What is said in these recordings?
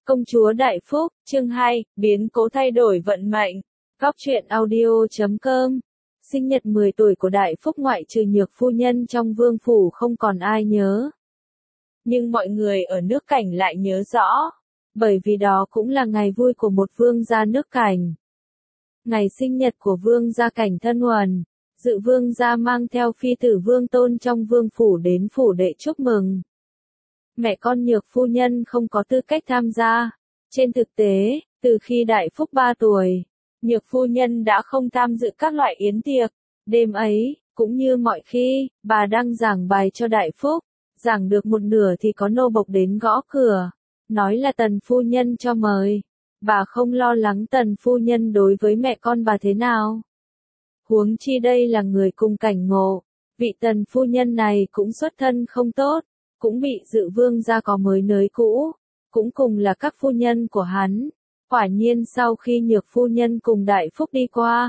Công chúa Đại Phúc, chương 2, biến cố thay đổi vận mệnh. Góc truyện audio.com. Sinh nhật 10 tuổi của Đại Phúc ngoại trừ Nhược phu nhân trong vương phủ không còn ai nhớ. Nhưng mọi người ở nước Cảnh lại nhớ rõ. Bởi vì đó cũng là ngày vui của một vương gia nước Cảnh. Ngày sinh nhật của vương gia Cảnh Thân Uẩn. Dự vương gia mang theo phi tử Vương Tôn trong vương phủ đến phủ đệ chúc mừng. Mẹ con Nhược phu nhân không có tư cách tham gia. Trên thực tế, từ khi Đại Phúc 3 tuổi, Nhược phu nhân đã không tham dự các loại yến tiệc. Đêm ấy, cũng như mọi khi, bà đang giảng bài cho Đại Phúc. Giảng được một nửa thì có nô bộc đến gõ cửa. Nói là Tần phu nhân cho mời. Bà không lo lắng Tần phu nhân đối với mẹ con bà thế nào. Huống chi đây là người cùng cảnh ngộ. Vị Tần phu nhân này cũng xuất thân không tốt. Cũng bị Dự vương gia có mới nới cũ, cũng cùng là các phu nhân của hắn. Quả nhiên sau khi Nhược phu nhân cùng Đại Phúc đi qua,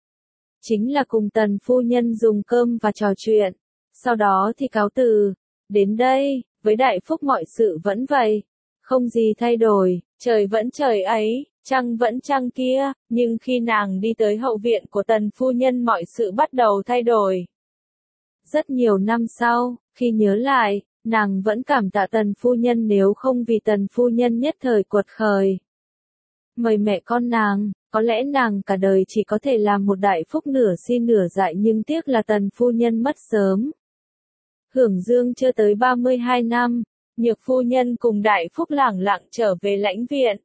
chính là cùng Tần phu nhân dùng cơm và trò chuyện, sau đó thì cáo từ. Đến đây, với Đại Phúc mọi sự vẫn vậy, không gì thay đổi, trời vẫn trời ấy, trăng vẫn trăng kia, nhưng khi nàng đi tới hậu viện của Tần phu nhân mọi sự bắt đầu thay đổi. Rất nhiều năm sau, khi nhớ lại, nàng vẫn cảm tạ Tần phu nhân, nếu không vì Tần phu nhân nhất thời quật khởi mời mẹ con nàng, có lẽ nàng cả đời chỉ có thể làm một Đại Phúc nửa si nửa dại, nhưng tiếc là Tần phu nhân mất sớm. Hưởng dương chưa tới 32 năm, Nhược phu nhân cùng Đại Phúc lẳng lặng trở về lãnh viện.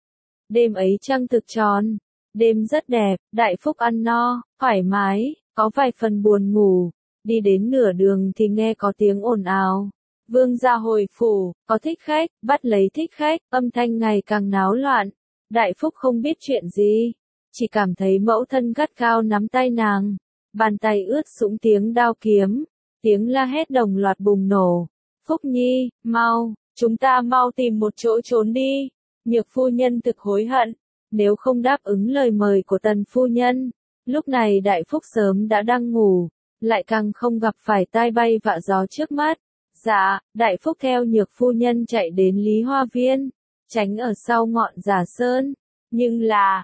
Đêm ấy trăng thực tròn, đêm rất đẹp, Đại Phúc ăn no, thoải mái, có vài phần buồn ngủ. Đi đến nửa đường thì nghe có tiếng ồn ào. Vương gia hồi phủ, có thích khách, bắt lấy thích khách, âm thanh ngày càng náo loạn. Đại Phúc không biết chuyện gì, chỉ cảm thấy mẫu thân gắt gao nắm tay nàng. Bàn tay ướt sũng tiếng đao kiếm, tiếng la hét đồng loạt bùng nổ. Phúc Nhi, mau, chúng ta mau tìm một chỗ trốn đi. Nhược phu nhân thực hối hận, nếu không đáp ứng lời mời của Tần phu nhân, lúc này Đại Phúc sớm đã đang ngủ, lại càng không gặp phải tai bay vạ gió trước mắt. Dạ, Đại Phúc theo Nhược phu nhân chạy đến Lý Hoa Viên, tránh ở sau ngọn Giả Sơn. Nhưng là,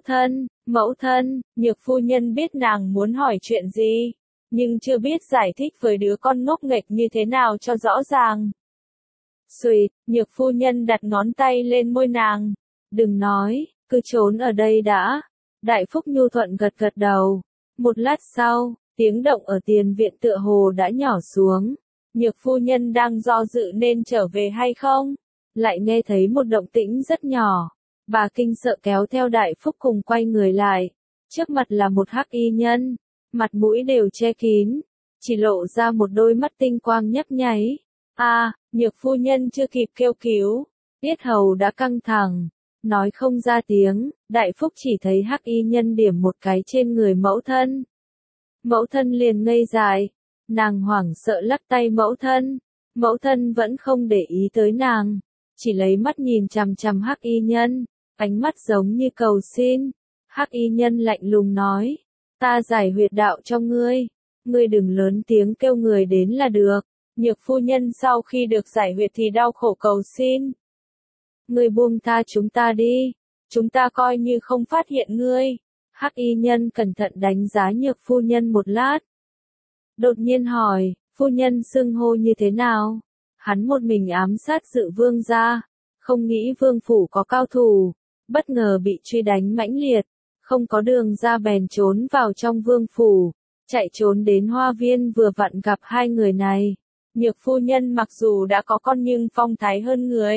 mẫu thân, Nhược phu nhân biết nàng muốn hỏi chuyện gì, nhưng chưa biết giải thích với đứa con ngốc nghếch như thế nào cho rõ ràng. Xuỵt, Nhược phu nhân đặt ngón tay lên môi nàng. Đừng nói, cứ trốn ở đây đã. Đại Phúc nhu thuận gật gật đầu. Một lát sau, tiếng động ở tiền viện tựa hồ đã nhỏ xuống. Nhược phu nhân đang do dự nên trở về hay không, lại nghe thấy một động tĩnh rất nhỏ. Bà kinh sợ kéo theo Đại Phúc cùng quay người lại. Trước mặt là một hắc y nhân, mặt mũi đều che kín, chỉ lộ ra một đôi mắt tinh quang nhấp nháy. Nhược phu nhân chưa kịp kêu cứu, yết hầu đã căng thẳng, nói không ra tiếng. Đại Phúc chỉ thấy hắc y nhân điểm một cái trên người mẫu thân. Mẫu thân liền ngây dại. Nàng hoảng sợ lắc tay mẫu thân vẫn không để ý tới nàng, chỉ lấy mắt nhìn chằm chằm hắc y nhân, ánh mắt giống như cầu xin. Hắc y nhân lạnh lùng nói, ta giải huyệt đạo cho ngươi đừng lớn tiếng kêu người đến là được. Nhược phu nhân sau khi được giải huyệt thì đau khổ cầu xin. Ngươi buông tha chúng ta đi, chúng ta coi như không phát hiện ngươi. Hắc y nhân cẩn thận đánh giá Nhược phu nhân một lát. Đột nhiên hỏi, phu nhân xưng hô như thế nào? Hắn một mình ám sát Dự vương gia, không nghĩ vương phủ có cao thủ, bất ngờ bị truy đánh mãnh liệt, không có đường ra bèn trốn vào trong vương phủ, chạy trốn đến Hoa Viên vừa vặn gặp hai người này. Nhược phu nhân mặc dù đã có con nhưng phong thái hơn người.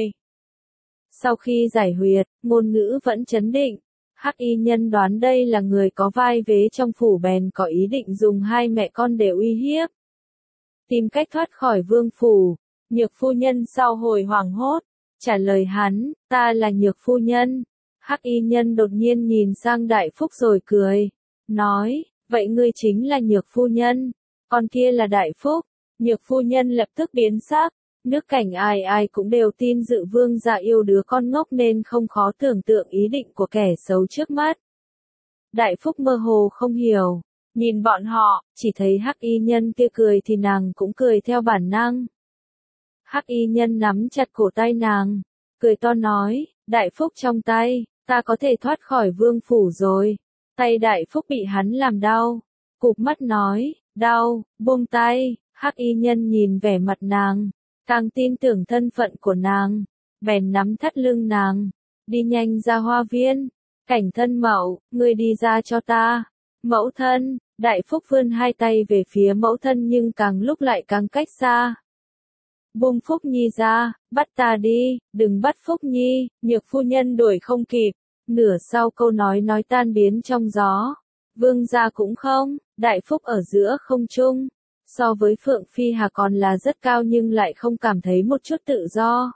Sau khi giải huyệt, ngôn ngữ vẫn trấn định. Hắc y nhân đoán đây là người có vai vế trong phủ bèn có ý định dùng hai mẹ con để uy hiếp, tìm cách thoát khỏi vương phủ. Nhược phu nhân sau hồi hoảng hốt, trả lời hắn, ta là Nhược phu nhân. Hắc y nhân đột nhiên nhìn sang Đại Phúc rồi cười, nói, vậy ngươi chính là Nhược phu nhân, con kia là Đại Phúc. Nhược phu nhân lập tức biến sắc. Nước Cảnh ai ai cũng đều tin Dự vương gia yêu đứa con ngốc nên không khó tưởng tượng ý định của kẻ xấu trước mắt. Đại Phúc mơ hồ không hiểu, nhìn bọn họ, chỉ thấy hắc y nhân kia cười thì nàng cũng cười theo bản năng. Hắc y nhân nắm chặt cổ tay nàng, cười to nói, Đại Phúc trong tay, ta có thể thoát khỏi vương phủ rồi. Tay Đại Phúc bị hắn làm đau. Cụp mắt nói, đau, buông tay. Hắc y nhân nhìn vẻ mặt nàng, càng tin tưởng thân phận của nàng, bèn nắm thắt lưng nàng, đi nhanh ra hoa viên. Cảnh Thân Mậu, ngươi đi ra cho ta. Mẫu thân, Đại Phúc vươn hai tay về phía mẫu thân nhưng càng lúc lại càng cách xa. Buông Phúc Nhi ra, bắt ta đi, đừng bắt Phúc Nhi, Nhược phu nhân đuổi không kịp. Nửa sau câu nói tan biến trong gió. Vương gia cũng không, Đại Phúc ở giữa không trung. So với Phượng Phi Hà còn là rất cao nhưng lại không cảm thấy một chút tự do.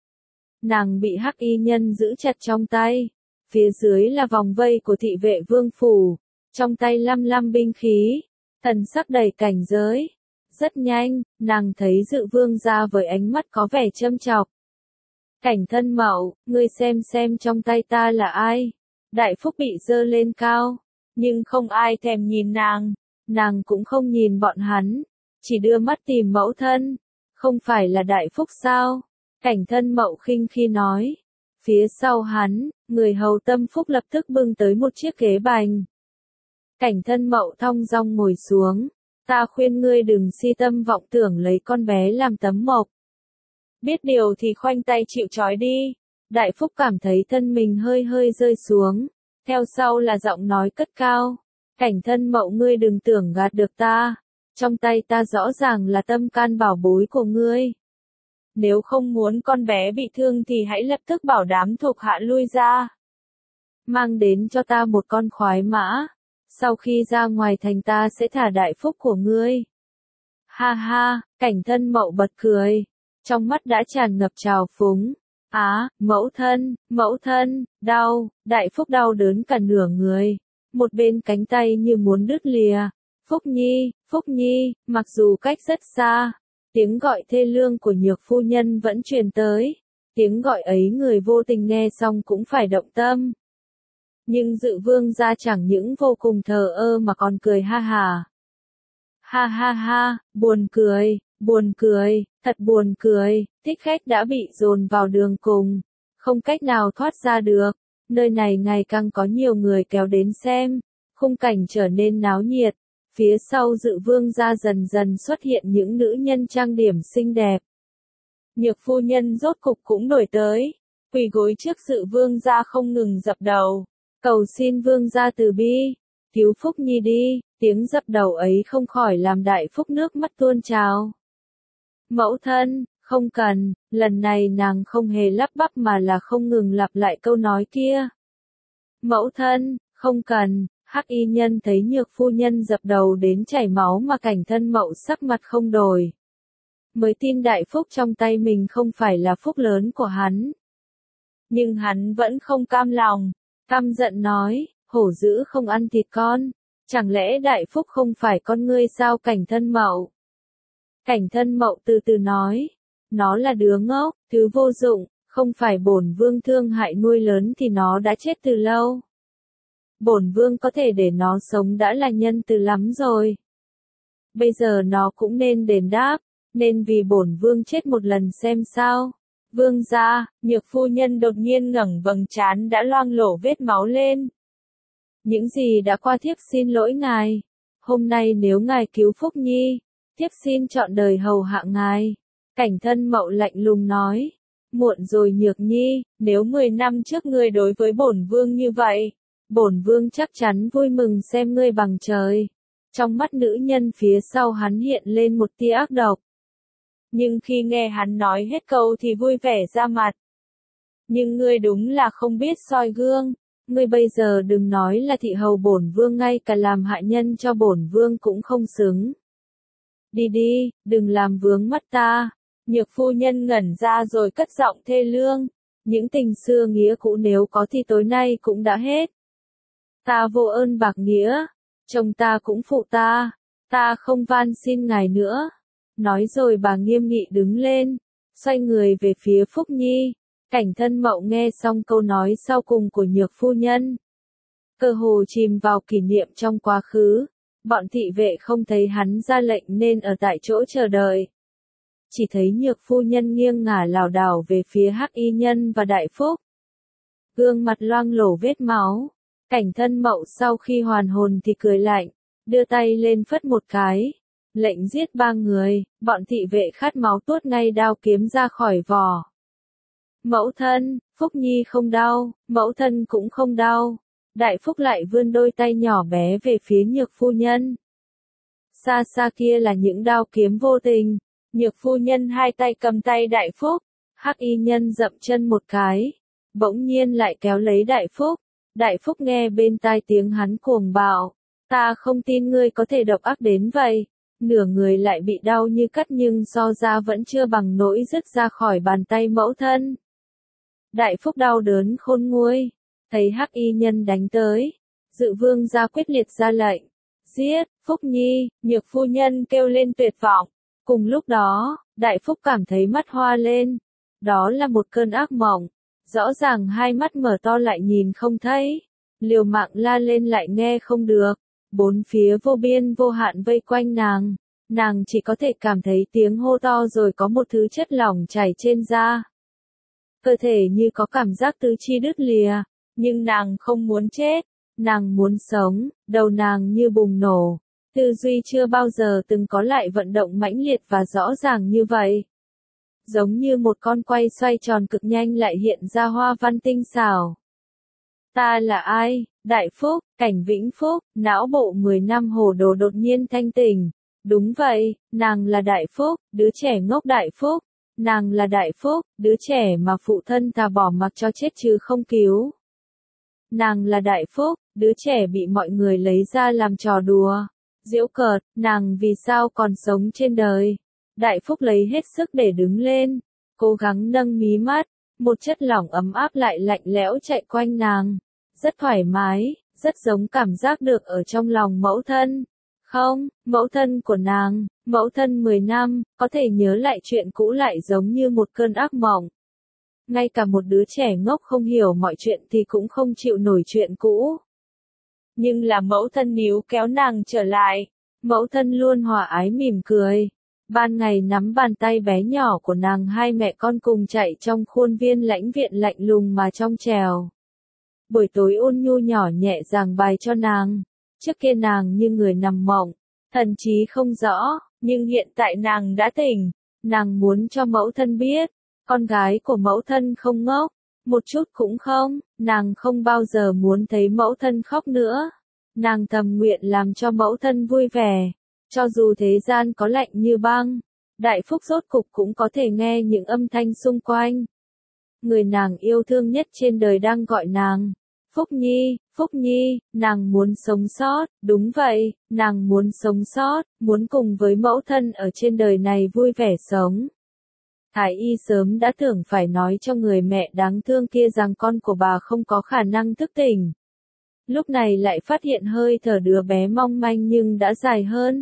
Nàng bị hắc y nhân giữ chặt trong tay. Phía dưới là vòng vây của thị vệ vương phủ. Trong tay lăm binh khí. Thần sắc đầy cảnh giới. Rất nhanh, nàng thấy Dự Vương gia với ánh mắt có vẻ châm chọc. Cảnh Thân Mậu, ngươi xem trong tay ta là ai? Đại Phúc bị giơ lên cao. Nhưng không ai thèm nhìn nàng cũng không nhìn bọn hắn. Chỉ đưa mắt tìm mẫu thân. Không phải là Đại Phúc sao? Cảnh Thân Mậu khinh khi nói. Phía sau hắn, người hầu Tâm Phúc lập tức bưng tới một chiếc ghế bành. Cảnh Thân Mậu thong dong ngồi xuống. Ta khuyên ngươi đừng si tâm vọng tưởng lấy con bé làm tấm mộc. Biết điều thì khoanh tay chịu trói đi. Đại Phúc cảm thấy thân mình hơi rơi xuống. Theo sau là giọng nói cất cao. Cảnh Thân Mậu, ngươi đừng tưởng gạt được ta. Trong tay ta rõ ràng là tâm can bảo bối của ngươi. Nếu không muốn con bé bị thương thì hãy lập tức bảo đám thuộc hạ lui ra. Mang đến cho ta một con khoái mã. Sau khi ra ngoài thành ta sẽ thả Đại Phúc của ngươi. Ha ha, Cảnh Thân Mậu bật cười. Trong mắt đã tràn ngập trào phúng. Á, mẫu thân, đau, Đại Phúc đau đớn cả nửa người. Một bên cánh tay như muốn đứt lìa. Phúc Nhi, mặc dù cách rất xa. Tiếng gọi thê lương của Nhược phu nhân vẫn truyền tới. Tiếng gọi ấy người vô tình nghe xong cũng phải động tâm. Nhưng Dự Vương gia chẳng những vô cùng thờ ơ mà còn cười ha hà. Ha ha ha, buồn cười, thật buồn cười, thích khách đã bị dồn vào đường cùng. Không cách nào thoát ra được. Nơi này ngày càng có nhiều người kéo đến xem. Khung cảnh trở nên náo nhiệt. Phía sau Dự Vương gia dần dần xuất hiện những nữ nhân trang điểm xinh đẹp. Nhược phu nhân rốt cục cũng đổi tới. Quỳ gối trước Dự Vương gia không ngừng dập đầu. Cầu xin Vương gia từ bi. Cứu Phúc Nhi đi. Tiếng dập đầu ấy không khỏi làm Đại Phúc nước mắt tuôn trào. Mẫu thân, không cần. Lần này nàng không hề lắp bắp mà là không ngừng lặp lại câu nói kia. Mẫu thân, không cần. Hắc y nhân thấy Nhược phu nhân dập đầu đến chảy máu mà Cảnh Thân Mậu sắc mặt không đổi. Mới tin Đại Phúc trong tay mình không phải là phúc lớn của hắn. Nhưng hắn vẫn không cam lòng, căm giận nói, hổ dữ không ăn thịt con, chẳng lẽ Đại Phúc không phải con ngươi sao? Cảnh Thân Mậu. Cảnh Thân Mậu từ từ nói, nó là đứa ngốc, thứ vô dụng, không phải bổn vương thương hại nuôi lớn thì nó đã chết từ lâu. Bổn vương có thể để nó sống đã là nhân từ lắm rồi. Bây giờ nó cũng nên đền đáp, nên vì bổn vương chết một lần xem sao. Vương gia, Nhược phu nhân đột nhiên ngẩng vầng trán đã loang lổ vết máu lên. Những gì đã qua thiếp xin lỗi ngài. Hôm nay nếu ngài cứu Phúc Nhi, thiếp xin trọn đời hầu hạ ngài. Cảnh Thân Mậu lạnh lùng nói. Muộn rồi Nhược Nhi, nếu 10 năm trước ngươi đối với bổn vương như vậy, bổn vương chắc chắn vui mừng xem ngươi bằng trời. Trong mắt nữ nhân phía sau hắn hiện lên một tia ác độc. Nhưng khi nghe hắn nói hết câu thì vui vẻ ra mặt. Nhưng ngươi đúng là không biết soi gương. Ngươi bây giờ đừng nói là thị hầu bổn vương, ngay cả làm hạ nhân cho bổn vương cũng không xứng. Đi đi, đừng làm vướng mắt ta. Nhược phu nhân ngẩn ra rồi cất giọng thê lương. Những tình xưa nghĩa cũ nếu có thì tối nay cũng đã hết. Ta vô ơn bạc nghĩa. Chồng ta cũng phụ ta. Ta không van xin ngài nữa. Nói rồi bà nghiêm nghị đứng lên. Xoay người về phía Phúc Nhi. Cảnh Thân Mậu nghe xong câu nói sau cùng của Nhược phu nhân. Cơ hồ chìm vào kỷ niệm trong quá khứ. Bọn thị vệ không thấy hắn ra lệnh nên ở tại chỗ chờ đợi. Chỉ thấy Nhược phu nhân nghiêng ngả lảo đảo về phía Hắc y nhân và Đại Phúc. gương mặt loang lổ vết máu. Cảnh Thân Mậu sau khi hoàn hồn thì cười lạnh, đưa tay lên phất một cái, lệnh giết 3 người, bọn thị vệ khát máu tuốt ngay đao kiếm ra khỏi vỏ. Mẫu thân, Phúc Nhi không đau, mẫu thân cũng không đau. Đại Phúc lại vươn đôi tay nhỏ bé về phía Nhược phu nhân. Xa xa kia là những đao kiếm vô tình. Nhược phu nhân hai tay cầm tay Đại Phúc, Hắc y nhân dậm chân một cái, bỗng nhiên lại kéo lấy Đại Phúc. Đại Phúc nghe bên tai tiếng hắn cuồng bạo, ta không tin ngươi có thể độc ác đến vậy. Nửa người lại bị đau như cắt nhưng so ra vẫn chưa bằng nỗi rứt ra khỏi bàn tay mẫu thân. Đại Phúc đau đớn khôn nguôi, thấy Hắc y nhân đánh tới, Dự Vương ra quyết liệt ra lệnh, giết, Phúc Nhi. Nhược phu nhân kêu lên tuyệt vọng. Cùng lúc đó, Đại Phúc cảm thấy mắt hoa lên. Đó là một cơn ác mộng. Rõ ràng hai mắt mở to lại nhìn không thấy. Liều mạng la lên lại nghe không được. Bốn phía vô biên vô hạn vây quanh nàng. Nàng chỉ có thể cảm thấy tiếng hô to rồi có một thứ chất lỏng chảy trên da. Cơ thể như có cảm giác tứ chi đứt lìa. Nhưng nàng không muốn chết. Nàng muốn sống, đầu nàng như bùng nổ. Tư duy chưa bao giờ từng có lại vận động mãnh liệt và rõ ràng như vậy. Giống như một con quay xoay tròn cực nhanh lại hiện ra hoa văn tinh xảo. Ta là ai? Đại Phúc, Cảnh Vĩnh Phúc, não bộ 10 năm hồ đồ đột nhiên thanh tỉnh. Đúng vậy, nàng là Đại Phúc, đứa trẻ ngốc Đại Phúc. Nàng là Đại Phúc, đứa trẻ mà phụ thân thà bỏ mặc cho chết chứ không cứu. Nàng là Đại Phúc, đứa trẻ bị mọi người lấy ra làm trò đùa, giễu cợt, nàng vì sao còn sống trên đời. Đại Phúc lấy hết sức để đứng lên, cố gắng nâng mí mắt, một chất lỏng ấm áp lại lạnh lẽo chạy quanh nàng, rất thoải mái, rất giống cảm giác được ở trong lòng mẫu thân. Không, mẫu thân của nàng, mẫu thân 10 năm, có thể nhớ lại chuyện cũ lại giống như một cơn ác mộng. Ngay cả một đứa trẻ ngốc không hiểu mọi chuyện thì cũng không chịu nổi chuyện cũ. Nhưng là mẫu thân níu kéo nàng trở lại. Mẫu thân luôn hòa ái mỉm cười. Ban ngày nắm bàn tay bé nhỏ của nàng, hai mẹ con cùng chạy trong khuôn viên lãnh viện lạnh lùng mà trong trèo. Buổi tối ôn nhu nhỏ nhẹ giảng bài cho nàng. Trước kia nàng như người nằm mộng, thần trí không rõ, nhưng hiện tại nàng đã tỉnh. Nàng muốn cho mẫu thân biết, con gái của mẫu thân không ngốc, một chút cũng không, nàng không bao giờ muốn thấy mẫu thân khóc nữa. Nàng thầm nguyện làm cho mẫu thân vui vẻ, cho dù thế gian có lạnh như băng, Đại Phúc rốt cục cũng có thể nghe những âm thanh xung quanh. Người nàng yêu thương nhất trên đời đang gọi nàng. Phúc Nhi, nàng muốn sống sót, đúng vậy, nàng muốn sống sót, muốn cùng với mẫu thân ở trên đời này vui vẻ sống. Thái y sớm đã tưởng phải nói cho người mẹ đáng thương kia rằng con của bà không có khả năng thức tỉnh. Lúc này lại phát hiện hơi thở đứa bé mong manh nhưng đã dài hơn.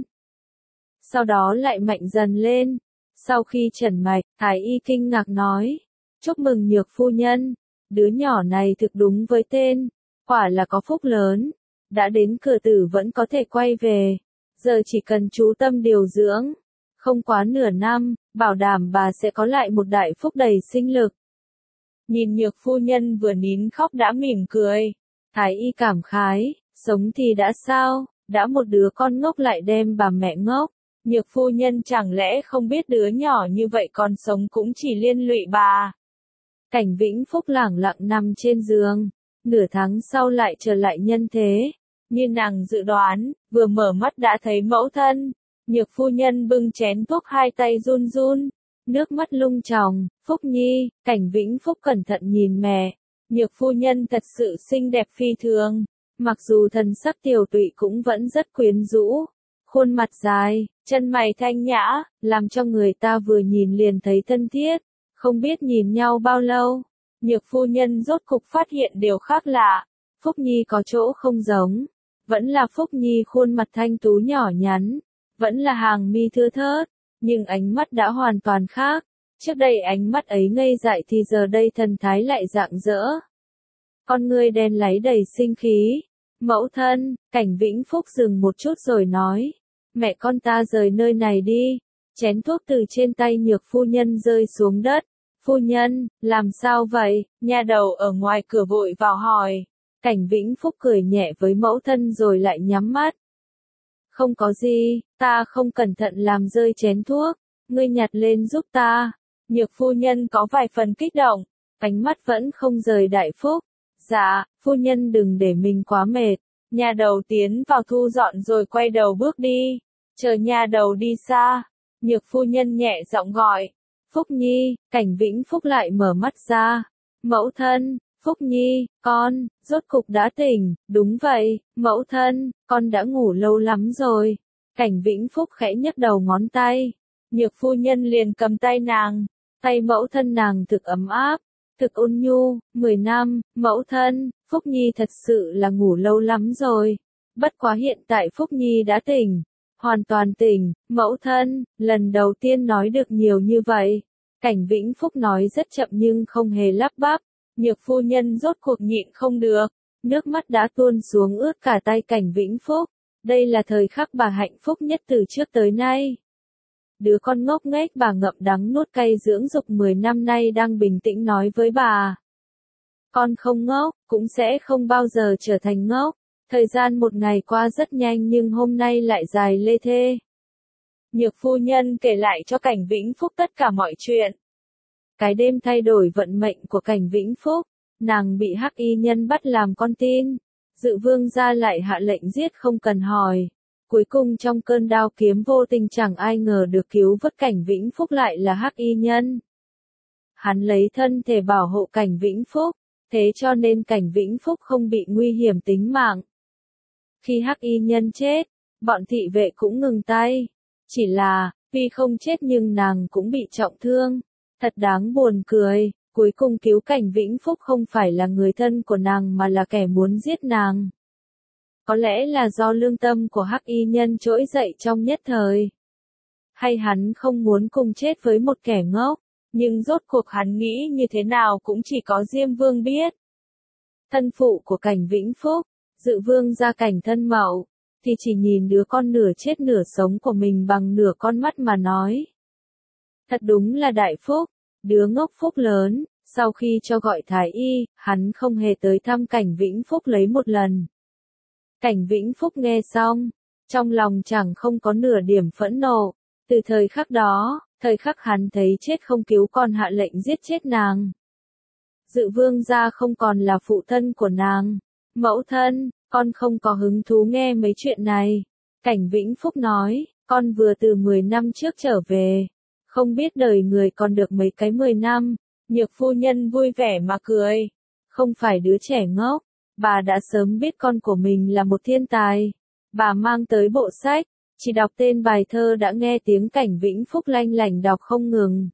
Sau đó lại mạnh dần lên. Sau khi trần mạch, Thái y kinh ngạc nói, chúc mừng Nhược phu nhân, đứa nhỏ này thực đúng với tên, quả là có phúc lớn, đã đến cửa tử vẫn có thể quay về, giờ chỉ cần chú tâm điều dưỡng, không quá nửa năm, bảo đảm bà sẽ có lại một Đại Phúc đầy sinh lực. Nhìn Nhược phu nhân vừa nín khóc đã mỉm cười, Thái y cảm khái, sống thì đã sao, đã một đứa con ngốc lại đem bà mẹ ngốc. Nhược phu nhân chẳng lẽ không biết đứa nhỏ như vậy còn sống cũng chỉ liên lụy bà. Cảnh Vĩnh Phúc lẳng lặng nằm trên giường, nửa tháng sau lại trở lại nhân thế. Như nàng dự đoán, vừa mở mắt đã thấy mẫu thân. Nhược phu nhân bưng chén thuốc hai tay run run, nước mắt lung tròng. Phúc Nhi, Cảnh Vĩnh Phúc cẩn thận nhìn mẹ. Nhược phu nhân thật sự xinh đẹp phi thường, mặc dù thần sắc tiều tụy cũng vẫn rất quyến rũ. Khuôn mặt dài, chân mày thanh nhã, làm cho người ta vừa nhìn liền thấy thân thiết. Không biết nhìn nhau bao lâu, Nhược phu nhân rốt cục phát hiện điều khác lạ. Phúc Nhi có chỗ không giống. Vẫn là Phúc Nhi khuôn mặt thanh tú nhỏ nhắn, vẫn là hàng mi thưa thớt, nhưng ánh mắt đã hoàn toàn khác. Trước đây ánh mắt ấy ngây dại thì giờ đây thần thái lại rạng rỡ. Con ngươi đen láy đầy sinh khí. Mẫu thân, Cảnh Vĩnh Phúc dừng một chút rồi nói, mẹ con ta rời nơi này đi. Chén thuốc từ trên tay Nhược phu nhân rơi xuống đất. Phu nhân, làm sao vậy? Nha đầu ở ngoài cửa vội vào hỏi. Cảnh Vĩnh Phúc cười nhẹ với mẫu thân rồi lại nhắm mắt. Không có gì, ta không cẩn thận làm rơi chén thuốc, ngươi nhặt lên giúp ta. Nhược phu nhân có vài phần kích động, ánh mắt vẫn không rời Đại Phúc. Dạ, phu nhân đừng để mình quá mệt. Nha đầu tiến vào thu dọn rồi quay đầu bước đi. Chờ nha đầu đi xa, nhược phu nhân nhẹ giọng gọi. Phúc Nhi, Cảnh Vĩnh Phúc lại mở mắt ra. Mẫu thân, Phúc Nhi, con, rốt cục đã tỉnh, đúng vậy, mẫu thân, con đã ngủ lâu lắm rồi. Cảnh Vĩnh Phúc khẽ nhấc đầu ngón tay. Nhược phu nhân liền cầm tay nàng. Tay mẫu thân nàng thực ấm áp, thực ôn nhu. 10 năm, mẫu thân, Phúc Nhi thật sự là ngủ lâu lắm rồi. Bất quá hiện tại Phúc Nhi đã tỉnh. Hoàn toàn tỉnh, mẫu thân, lần đầu tiên nói được nhiều như vậy. Cảnh Vĩnh Phúc nói rất chậm nhưng không hề lắp bắp. Nhược phu nhân rốt cuộc nhịn không được. Nước mắt đã tuôn xuống ướt cả tay Cảnh Vĩnh Phúc. Đây là thời khắc bà hạnh phúc nhất từ trước tới nay. Đứa con ngốc nghếch bà ngậm đắng nuốt cay dưỡng dục 10 năm nay đang bình tĩnh nói với bà. Con không ngốc, cũng sẽ không bao giờ trở thành ngốc. Thời gian một ngày qua rất nhanh nhưng hôm nay lại dài lê thê. Nhược phu nhân kể lại cho Cảnh Vĩnh Phúc tất cả mọi chuyện. Cái đêm thay đổi vận mệnh của Cảnh Vĩnh Phúc, nàng bị hắc y nhân bắt làm con tin. Dự vương gia lại hạ lệnh giết không cần hỏi. Cuối cùng trong cơn đao kiếm vô tình chẳng ai ngờ được cứu vớt Cảnh Vĩnh Phúc lại là hắc y nhân. Hắn lấy thân thể bảo hộ Cảnh Vĩnh Phúc, thế cho nên Cảnh Vĩnh Phúc không bị nguy hiểm tính mạng. Khi hắc y nhân chết, bọn thị vệ cũng ngừng tay. Chỉ là, vì không chết nhưng nàng cũng bị trọng thương. Thật đáng buồn cười, cuối cùng cứu Cảnh Vĩnh Phúc không phải là người thân của nàng mà là kẻ muốn giết nàng. Có lẽ là do lương tâm của hắc y nhân trỗi dậy trong nhất thời. Hay hắn không muốn cùng chết với một kẻ ngốc, nhưng rốt cuộc hắn nghĩ như thế nào cũng chỉ có Diêm Vương biết. Thân phụ của Cảnh Vĩnh Phúc, Dự Vương gia Cảnh Thân Mậu, thì chỉ nhìn đứa con nửa chết nửa sống của mình bằng nửa con mắt mà nói. Thật đúng là đại phúc, đứa ngốc phúc lớn. Sau khi cho gọi thái y, hắn không hề tới thăm Cảnh Vĩnh Phúc lấy một lần. Cảnh Vĩnh Phúc nghe xong, trong lòng chẳng không có nửa điểm phẫn nộ. Từ thời khắc đó, thời khắc hắn thấy chết không cứu còn hạ lệnh giết chết nàng. Dự Vương gia không còn là phụ thân của nàng. Mẫu thân, con không có hứng thú nghe mấy chuyện này. Cảnh Vĩnh Phúc nói, con vừa từ 10 năm trước trở về. Không biết đời người còn được mấy cái 10 năm. Nhược phu nhân vui vẻ mà cười. Không phải đứa trẻ ngốc. Bà đã sớm biết con của mình là một thiên tài. Bà mang tới bộ sách, chỉ đọc tên bài thơ đã nghe tiếng Cảnh Vĩnh Phúc lanh lảnh đọc không ngừng.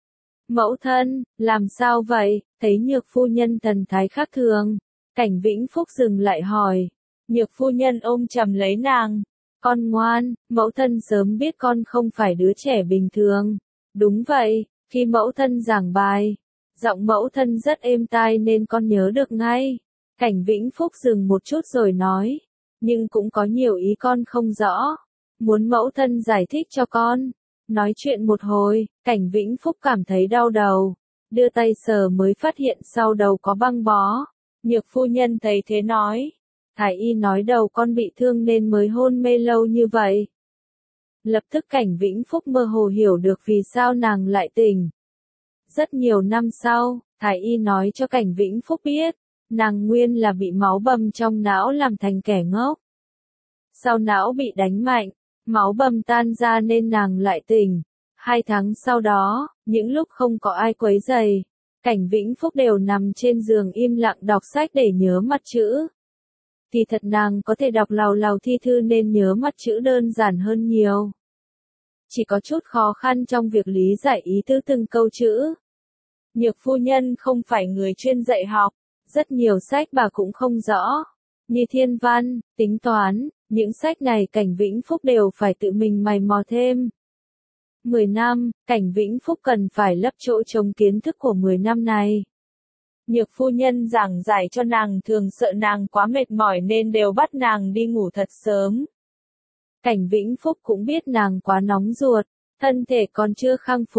Mẫu thân, làm sao vậy? Thấy nhược phu nhân thần thái khác thường. Cảnh Vĩnh Phúc dừng lại hỏi. Nhược phu nhân ôm chầm lấy nàng. Con ngoan, mẫu thân sớm biết con không phải đứa trẻ bình thường. Đúng vậy, khi mẫu thân giảng bài, giọng mẫu thân rất êm tai nên con nhớ được ngay. Cảnh Vĩnh Phúc dừng một chút rồi nói. Nhưng cũng có nhiều ý con không rõ. Muốn mẫu thân giải thích cho con. Nói chuyện một hồi, Cảnh Vĩnh Phúc cảm thấy đau đầu. Đưa tay sờ mới phát hiện sau đầu có băng bó. Nhược phu nhân thấy thế nói. Thái y nói đầu con bị thương nên mới hôn mê lâu như vậy. Lập tức Cảnh Vĩnh Phúc mơ hồ hiểu được vì sao nàng lại tỉnh. Rất nhiều năm sau, Thái y nói cho Cảnh Vĩnh Phúc biết. Nàng nguyên là bị máu bầm trong não làm thành kẻ ngốc. Sau não bị đánh mạnh, máu bầm tan ra nên nàng lại tỉnh. 2 tháng sau đó, những lúc không có ai quấy rầy, Cảnh Vĩnh Phúc đều nằm trên giường im lặng đọc sách để nhớ mặt chữ. Thì thật nàng có thể đọc lào lào thi thư nên nhớ mặt chữ đơn giản hơn nhiều. Chỉ có chút khó khăn trong việc lý giải ý tứ từng câu chữ. Nhược phu nhân không phải người chuyên dạy học. Rất nhiều sách bà cũng không rõ. Như thiên văn, tính toán, những sách này Cảnh Vĩnh Phúc đều phải tự mình mày mò thêm. 10 năm, Cảnh Vĩnh Phúc cần phải lấp chỗ trống kiến thức của 10 năm này. Nhược phu nhân giảng giải cho nàng thường sợ nàng quá mệt mỏi nên đều bắt nàng đi ngủ thật sớm. Cảnh Vĩnh Phúc cũng biết nàng quá nóng ruột, thân thể còn chưa khang phục.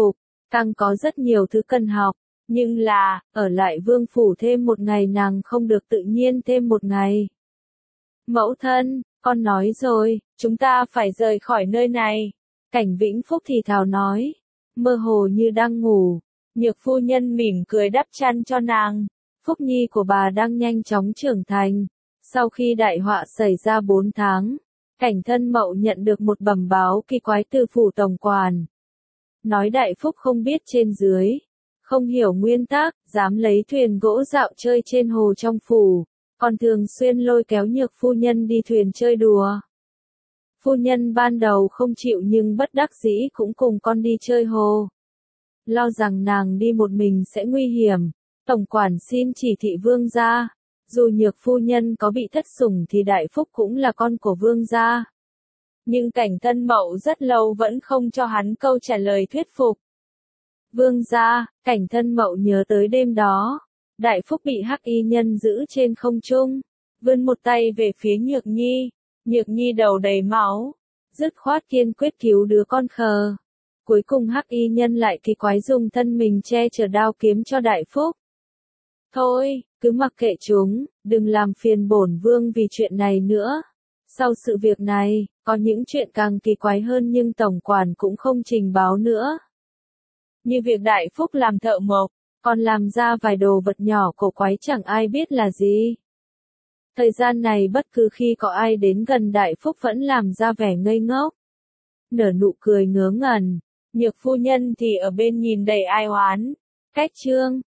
càng có rất nhiều thứ cần học. Nhưng là, ở lại vương phủ thêm một ngày nàng không được tự nhiên thêm một ngày. Mẫu thân, con nói rồi, chúng ta phải rời khỏi nơi này. Cảnh Vĩnh Phúc thì thào nói, mơ hồ như đang ngủ. Nhược phu nhân mỉm cười đắp chăn cho nàng. Phúc nhi của bà đang nhanh chóng trưởng thành. Sau khi đại họa xảy ra 4 tháng, Cảnh Thân Mậu nhận được một bẩm báo kỳ quái từ phủ tổng quản. Nói Đại Phúc không biết trên dưới, không hiểu nguyên tắc, dám lấy thuyền gỗ dạo chơi trên hồ trong phủ, còn thường xuyên lôi kéo Nhược phu nhân đi thuyền chơi đùa. Phu nhân ban đầu không chịu nhưng bất đắc dĩ cũng cùng con đi chơi hồ. Lo rằng nàng đi một mình sẽ nguy hiểm, tổng quản xin chỉ thị vương gia. Dù Nhược phu nhân có bị thất sủng thì Đại Phúc cũng là con của vương gia. Nhưng Cảnh Thân Mậu rất lâu vẫn không cho hắn câu trả lời thuyết phục. Vương gia, Cảnh Thân Mậu nhớ tới đêm đó, Đại Phúc bị hắc y nhân giữ trên không trung, vươn một tay về phía Nhược Nhi. Nhược Nhi đầu đầy máu, dứt khoát kiên quyết cứu đứa con khờ. Cuối cùng hắc y nhân lại kỳ quái dùng thân mình che chở đao kiếm cho Đại Phúc. Thôi, cứ mặc kệ chúng, đừng làm phiền bổn vương vì chuyện này nữa. Sau sự việc này, có những chuyện càng kỳ quái hơn nhưng tổng quản cũng không trình báo nữa. Như việc Đại Phúc làm thợ mộc, còn làm ra vài đồ vật nhỏ cổ quái chẳng ai biết là gì. Thời gian này bất cứ khi có ai đến gần Đại Phúc vẫn làm ra vẻ ngây ngốc, nở nụ cười ngớ ngẩn. Nhược phu nhân thì ở bên nhìn đầy ai oán. Cách chương